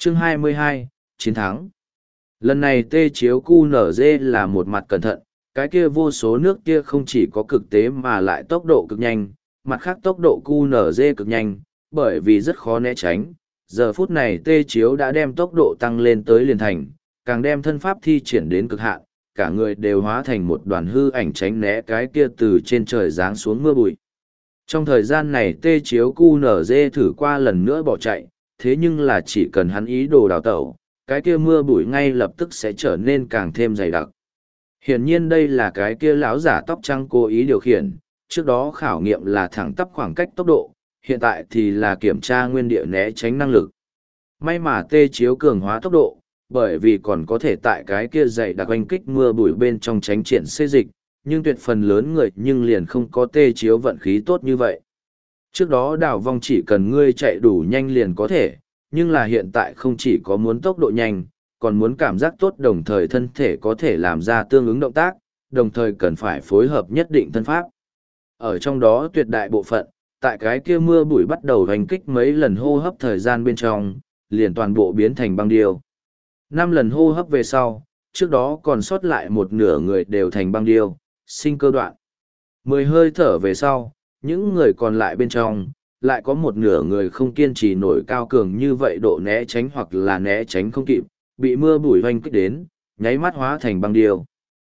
Chương 22, chiến thắng. Lần này tê chiếu QNZ là một mặt cẩn thận, cái kia vô số nước kia không chỉ có cực tế mà lại tốc độ cực nhanh, mặt khác tốc độ QNZ cực nhanh, bởi vì rất khó né tránh. Giờ phút này tê chiếu đã đem tốc độ tăng lên tới liền thành, càng đem thân pháp thi triển đến cực hạn, cả người đều hóa thành một đoàn hư ảnh tránh né cái kia từ trên trời giáng xuống mưa bụi. Trong thời gian này tê chiếu QNZ thử qua lần nữa bỏ chạy, thế nhưng là chỉ cần hắn ý đồ đào tẩu, cái kia mưa bụi ngay lập tức sẽ trở nên càng thêm dày đặc. Hiển nhiên đây là cái kia lão giả tóc trắng cố ý điều khiển, trước đó khảo nghiệm là thẳng tắp khoảng cách tốc độ, hiện tại thì là kiểm tra nguyên địa né tránh năng lực. May mà tê chiếu cường hóa tốc độ, bởi vì còn có thể tại cái kia dày đặc oanh kích mưa bụi bên trong tránh triển xê dịch, nhưng tuyệt phần lớn người nhưng liền không có tê chiếu vận khí tốt như vậy. Trước đó đảo vong chỉ cần ngươi chạy đủ nhanh liền có thể, nhưng là hiện tại không chỉ có muốn tốc độ nhanh, còn muốn cảm giác tốt đồng thời thân thể có thể làm ra tương ứng động tác, đồng thời cần phải phối hợp nhất định thân pháp. Ở trong đó tuyệt đại bộ phận, tại cái kia mưa bụi bắt đầu hoành kích mấy lần hô hấp thời gian bên trong, liền toàn bộ biến thành băng điêu. 5 lần hô hấp về sau, trước đó còn sót lại một nửa người đều thành băng điêu, sinh cơ đoạn. 10 hơi thở về sau, những người còn lại bên trong, lại có một nửa người không kiên trì nổi cao cường như vậy độ né tránh hoặc là né tránh không kịp, bị mưa bụi hoành kích đến, nháy mắt hóa thành băng điêu.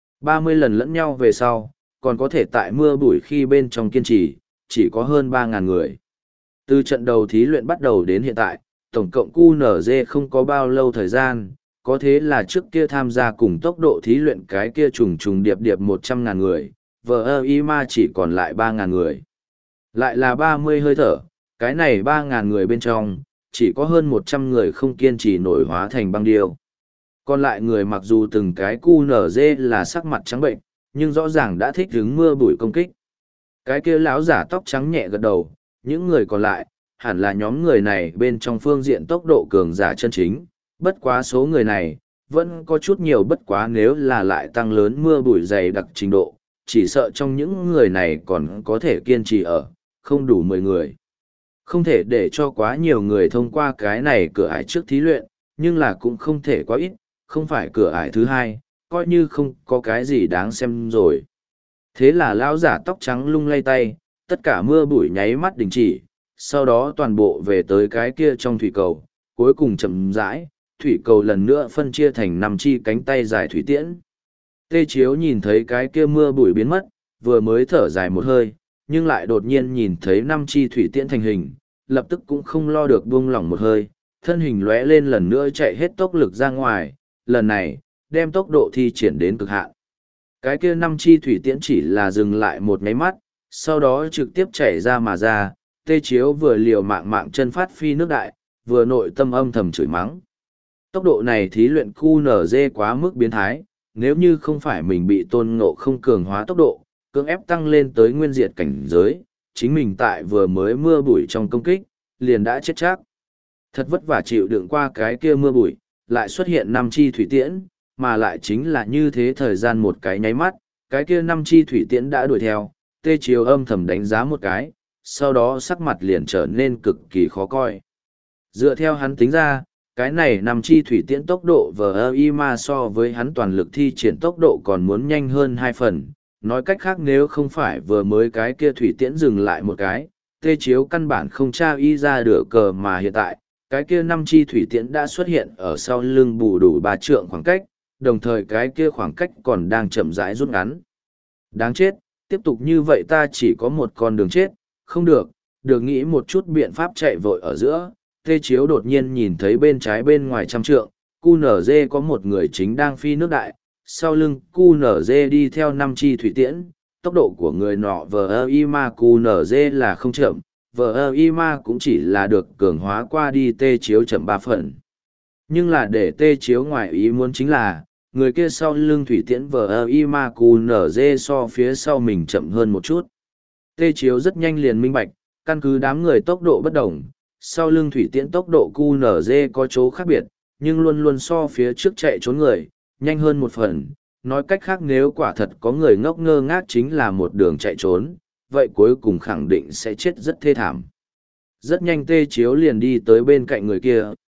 30 lần lẫn nhau về sau, còn có thể tại mưa bụi khi bên trong kiên trì, chỉ có hơn 3.000 người. Từ trận đầu thí luyện bắt đầu đến hiện tại, tổng cộng QNZ không có bao lâu thời gian, có thế là trước kia tham gia cùng tốc độ thí luyện cái kia trùng trùng điệp điệp 100.000 người, VIMA chỉ còn lại 3.000 người. Lại là 30 hơi thở, cái này 3.000 người bên trong, chỉ có hơn 100 người không kiên trì nổi hóa thành băng điêu. Còn lại người mặc dù từng cái QNZ là sắc mặt trắng bệnh, nhưng rõ ràng đã thích hứng mưa bụi công kích. Cái kia lão giả tóc trắng nhẹ gật đầu, những người còn lại, hẳn là nhóm người này bên trong phương diện tốc độ cường giả chân chính, bất quá số người này, vẫn có chút nhiều bất quá nếu là lại tăng lớn mưa bụi dày đặc trình độ, chỉ sợ trong những người này còn có thể kiên trì ở, không đủ 10 người. Không thể để cho quá nhiều người thông qua cái này cửa ải trước thí luyện, nhưng là cũng không thể quá ít, không phải cửa ải thứ hai, coi như không có cái gì đáng xem rồi. Thế là lão giả tóc trắng lung lay tay, tất cả mưa bụi nháy mắt đình chỉ, sau đó toàn bộ về tới cái kia trong thủy cầu, cuối cùng chậm rãi, thủy cầu lần nữa phân chia thành 5 chi cánh tay dài thủy tiễn. Tê Chiếu nhìn thấy cái kia mưa bụi biến mất, vừa mới thở dài một hơi, nhưng lại đột nhiên nhìn thấy 5 chi thủy tiễn thành hình, lập tức cũng không lo được buông lỏng một hơi, thân hình lóe lên lần nữa chạy hết tốc lực ra ngoài, lần này, đem tốc độ thi triển đến cực hạn. Cái kia 5 chi thủy tiễn chỉ là dừng lại một máy mắt, sau đó trực tiếp chảy ra mà ra, Tê Chiếu vừa liều mạng chân phát phi nước đại, vừa nội tâm âm thầm chửi mắng. Tốc độ này thí luyện QNZ quá mức biến thái, nếu như không phải mình bị tôn ngộ không cường hóa tốc độ, cưỡng ép tăng lên tới nguyên diệt cảnh giới, chính mình tại vừa mới mưa bụi trong công kích, liền đã chết chắc. Thật vất vả chịu đựng qua cái kia mưa bụi, lại xuất hiện 5 chi thủy tiễn, mà lại chính là như thế thời gian một cái nháy mắt, cái kia 5 chi thủy tiễn đã đuổi theo, Tê Chiếu âm thầm đánh giá một cái, sau đó sắc mặt liền trở nên cực kỳ khó coi. Dựa theo hắn tính ra, cái này 5 chi thủy tiễn tốc độ VIMA so với hắn toàn lực thi triển tốc độ còn muốn nhanh hơn 2 phần. Nói cách khác nếu không phải vừa mới cái kia thủy tiễn dừng lại một cái, Tê Chiếu căn bản không tra y ra được cờ mà hiện tại, cái kia 5 chi thủy tiễn đã xuất hiện ở sau lưng bù đủ 3 trượng khoảng cách, đồng thời cái kia khoảng cách còn đang chậm rãi rút ngắn. Đáng chết, tiếp tục như vậy ta chỉ có một con đường chết, không được, được nghĩ một chút biện pháp chạy vội ở giữa. Tê Chiếu đột nhiên nhìn thấy bên trái bên ngoài 100 trượng, QNZ có một người chính đang phi nước đại, sau lưng QNZ đi theo 5 chi thủy tiễn, tốc độ của người nọ VIMA QNZ là không chậm, VIMA cũng chỉ là được cường hóa qua đi Tê Chiếu chậm 3 phần. Nhưng là để Tê Chiếu ngoài ý muốn chính là, người kia sau lưng thủy tiễn VIMA QNZ so phía sau mình chậm hơn một chút. Tê Chiếu rất nhanh liền minh bạch, căn cứ đám người tốc độ bất đồng, sau lưng thủy tiễn tốc độ QNZ có chỗ khác biệt, nhưng luôn luôn so phía trước chạy trốn người, nhanh hơn một phần. Nói cách khác nếu quả thật có người ngốc ngơ ngác chính là một đường chạy trốn, vậy cuối cùng khẳng định sẽ chết rất thê thảm. Rất nhanh Tê Chiếu liền đi tới bên cạnh người kia,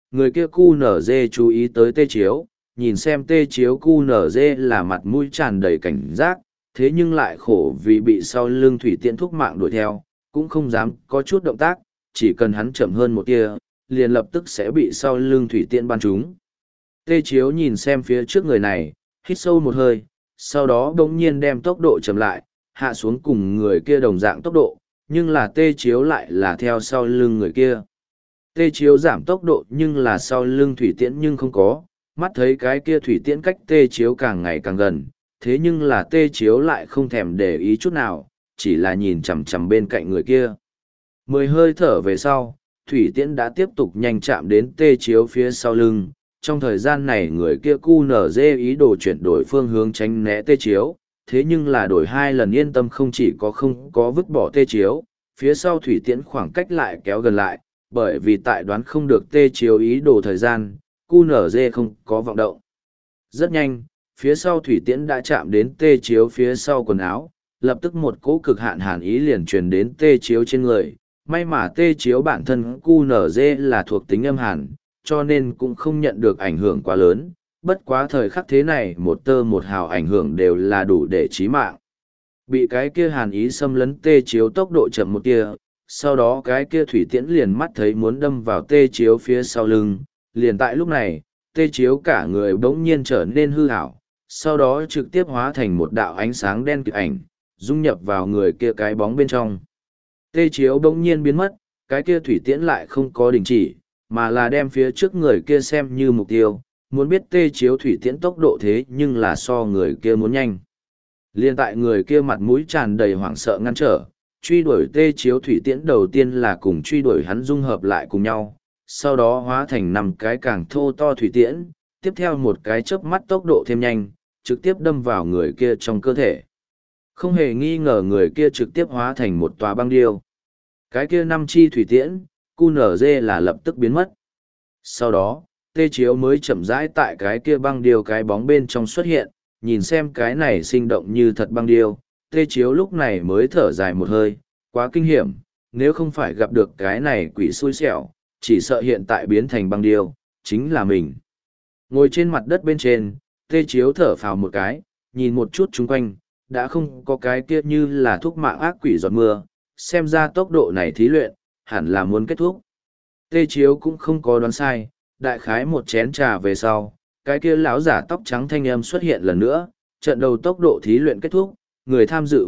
Người kia QNZ chú ý tới tê chiếu, nhìn xem tê chiếu QNZ là mặt mũi tràn đầy cảnh giác, thế nhưng lại khổ vì bị sau lưng thủy tiễn thúc mạng đuổi theo, cũng không dám có chút động tác, chỉ cần hắn chậm hơn một tia, liền lập tức sẽ bị sau lưng thủy tiễn ban trúng. Tê chiếu nhìn xem phía trước người này, hít sâu một hơi, sau đó đống nhiên đem tốc độ chậm lại, hạ xuống cùng người kia đồng dạng tốc độ, nhưng là tê chiếu lại là theo sau lưng người kia. Tê chiếu giảm tốc độ nhưng là sau lưng thủy tiễn nhưng không có, mắt thấy cái kia thủy tiễn cách tê chiếu càng ngày càng gần, thế nhưng là tê chiếu lại không thèm để ý chút nào, chỉ là nhìn chằm chằm bên cạnh người kia. 10 hơi thở về sau, thủy tiễn đã tiếp tục nhanh chạm đến tê chiếu phía sau lưng. Trong thời gian này người kia QNZ ý đồ chuyển đổi phương hướng tránh né tê chiếu, thế nhưng là đổi 2 lần yên tâm không có vứt bỏ tê chiếu, phía sau thủy tiễn khoảng cách lại kéo gần lại, bởi vì tại đoán không được tê chiếu ý đồ thời gian, QNZ không có vọng động. Rất nhanh, phía sau thủy tiễn đã chạm đến tê chiếu phía sau quần áo, lập tức một cỗ cực hạn hàn ý liền truyền đến tê chiếu trên người. May mà tê chiếu bản thân QNZ là thuộc tính âm hàn, cho nên cũng không nhận được ảnh hưởng quá lớn, bất quá thời khắc thế này một tơ một hào ảnh hưởng đều là đủ để chí mạng. Bị cái kia hàn ý xâm lấn tê chiếu tốc độ chậm một tia, sau đó cái kia thủy tiễn liền mắt thấy muốn đâm vào tê chiếu phía sau lưng, liền tại lúc này, tê chiếu cả người bỗng nhiên trở nên hư ảo, sau đó trực tiếp hóa thành một đạo ánh sáng đen kịt ảnh, dung nhập vào người kia cái bóng bên trong. Tê chiếu bỗng nhiên biến mất, cái kia thủy tiễn lại không có đình chỉ, mà là đem phía trước người kia xem như mục tiêu, muốn biết tê chiếu thủy tiễn tốc độ thế nhưng là so người kia muốn nhanh. Liên tại người kia mặt mũi tràn đầy hoảng sợ ngăn trở, truy đuổi tê chiếu thủy tiễn đầu tiên là cùng truy đuổi hắn dung hợp lại cùng nhau, sau đó hóa thành 5 cái càng thô to thủy tiễn, tiếp theo một cái chớp mắt tốc độ thêm nhanh, trực tiếp đâm vào người kia trong cơ thể. Không hề nghi ngờ người kia trực tiếp hóa thành một tòa băng điêu. Cái kia 5 chi thủy tiễn, QNZ là lập tức biến mất. Sau đó, tê chiếu mới chậm rãi tại cái kia băng điêu cái bóng bên trong xuất hiện, nhìn xem cái này sinh động như thật băng điêu, tê chiếu lúc này mới thở dài một hơi, quá kinh hiểm, nếu không phải gặp được cái này quỷ xui xẻo, chỉ sợ hiện tại biến thành băng điêu, chính là mình. Ngồi trên mặt đất bên trên, tê chiếu thở phào một cái, nhìn một chút chung quanh, đã không có cái kia như là thuốc mạng ác quỷ giọt mưa, xem ra tốc độ này thí luyện, hẳn là muốn kết thúc. Tê chiếu cũng không có đoán sai, đại khái một chén trà về sau, cái kia lão giả tóc trắng thanh âm xuất hiện lần nữa, trận đầu tốc độ thí luyện kết thúc, người tham dự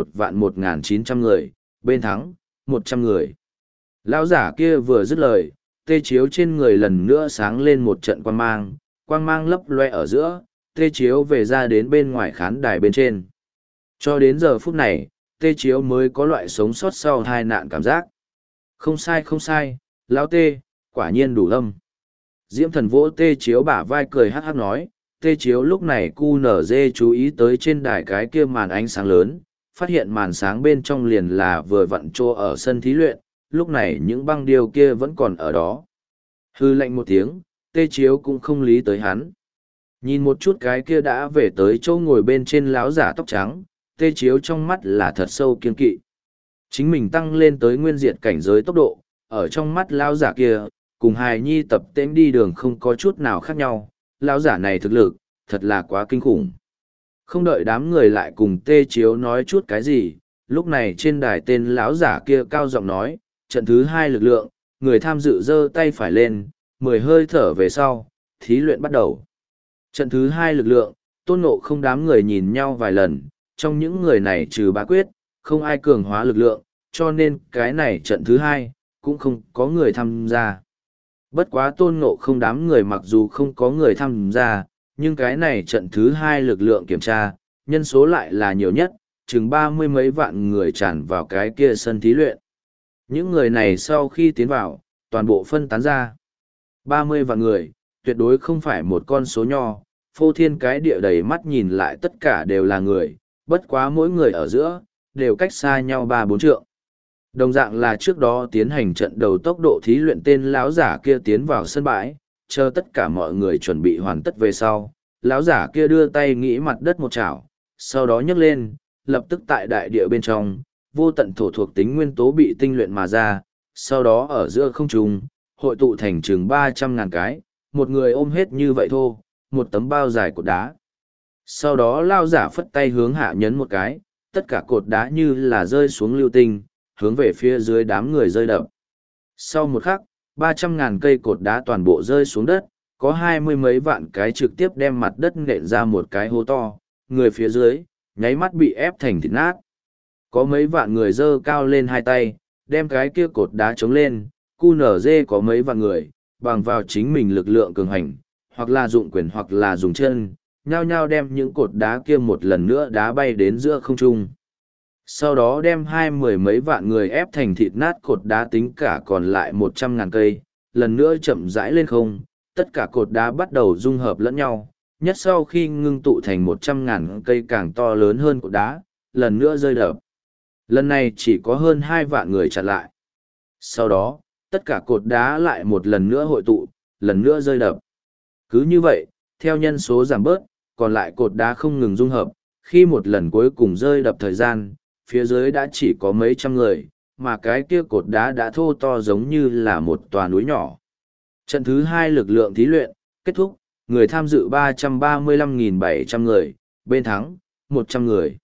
11.1.900 người, bên thắng, 100 người. Lão giả kia vừa dứt lời, tê chiếu trên người lần nữa sáng lên một trận quang mang lấp loe ở giữa, tê chiếu về ra đến bên ngoài khán đài bên trên. Cho đến giờ phút này, tê chiếu mới có loại sống sót sau tai nạn cảm giác. Không sai, lão tê, quả nhiên đủ âm. Diễm thần vỗ tê chiếu bả vai cười hát hát nói, tê chiếu lúc này QNZ chú ý tới trên đài cái kia màn ánh sáng lớn, phát hiện màn sáng bên trong liền là vừa vặn trô ở sân thí luyện, lúc này những băng điêu kia vẫn còn ở đó. Hư lạnh một tiếng, tê chiếu cũng không lý tới hắn. Nhìn một chút cái kia đã về tới chỗ ngồi bên trên láo giả tóc trắng, tê chiếu trong mắt là thật sâu kiên kỵ. Chính mình tăng lên tới nguyên diệt cảnh giới tốc độ, ở trong mắt lão giả kia, cùng hài nhi tập tễnh đi đường không có chút nào khác nhau, lão giả này thực lực, thật là quá kinh khủng. Không đợi đám người lại cùng tê chiếu nói chút cái gì, lúc này trên đài tên lão giả kia cao giọng nói, trận thứ 2 lực lượng, người tham dự giơ tay phải lên, 10 hơi thở về sau, thí luyện bắt đầu. Trận thứ 2 lực lượng, Tôn Ngộ Không đám người nhìn nhau vài lần, trong những người này trừ Bá Quyết, không ai cường hóa lực lượng, cho nên cái này trận thứ 2, cũng không có người tham gia. Bất quá Tôn Ngộ Không đám người mặc dù không có người tham gia, nhưng cái này trận thứ 2 lực lượng kiểm tra, nhân số lại là nhiều nhất, chừng 30 mấy vạn người tràn vào cái kia sân thí luyện. Những người này sau khi tiến vào, toàn bộ phân tán ra. 30 vạn người, tuyệt đối không phải một con số nho, phô thiên cái địa đầy mắt nhìn lại tất cả đều là người, bất quá mỗi người ở giữa, đều cách xa nhau 3-4 trượng. Đồng dạng là trước đó tiến hành trận đầu tốc độ thí luyện tên lão giả kia tiến vào sân bãi, chờ tất cả mọi người chuẩn bị hoàn tất về sau, lão giả kia đưa tay nghĩ mặt đất một chảo, sau đó nhấc lên, lập tức tại đại địa bên trong, vô tận thổ thuộc tính nguyên tố bị tinh luyện mà ra, sau đó ở giữa không trung, hội tụ thành chừng 300.000 cái, một người ôm hết như vậy thôi, một tấm bao dài cột đá. Sau đó lao giả phất tay hướng hạ nhấn một cái, tất cả cột đá như là rơi xuống lưu tinh, hướng về phía dưới đám người rơi đập. Sau một khắc, 300.000 cây cột đá toàn bộ rơi xuống đất, có 20 mấy vạn cái trực tiếp đem mặt đất nện ra một cái hố to, người phía dưới, nháy mắt bị ép thành thịt nát. Có mấy vạn người giơ cao lên hai tay, đem cái kia cột đá chống lên, QNZ có mấy vạn người, bằng vào chính mình lực lượng cường hành, hoặc là dụng quyền hoặc là dùng chân, nhao nhao đem những cột đá kia một lần nữa đá bay đến giữa không trung. Sau đó đem mười mấy vạn người ép thành thịt nát cột đá tính cả còn lại 100.000 cây, lần nữa chậm rãi lên không, tất cả cột đá bắt đầu dung hợp lẫn nhau, nhất sau khi ngưng tụ thành 100.000 cây càng to lớn hơn cột đá, lần nữa rơi đập. Lần này chỉ có hơn 2 vạn người chặn lại. Sau đó, tất cả cột đá lại một lần nữa hội tụ, lần nữa rơi đập. Cứ như vậy, theo nhân số giảm bớt, còn lại cột đá không ngừng dung hợp, khi một lần cuối cùng rơi đập thời gian, phía dưới đã chỉ có mấy trăm người, mà cái kia cột đá đã thô to giống như là một tòa núi nhỏ. Trận thứ 2 lực lượng thí luyện, kết thúc, người tham dự 335.700 người, bên thắng, 100 người.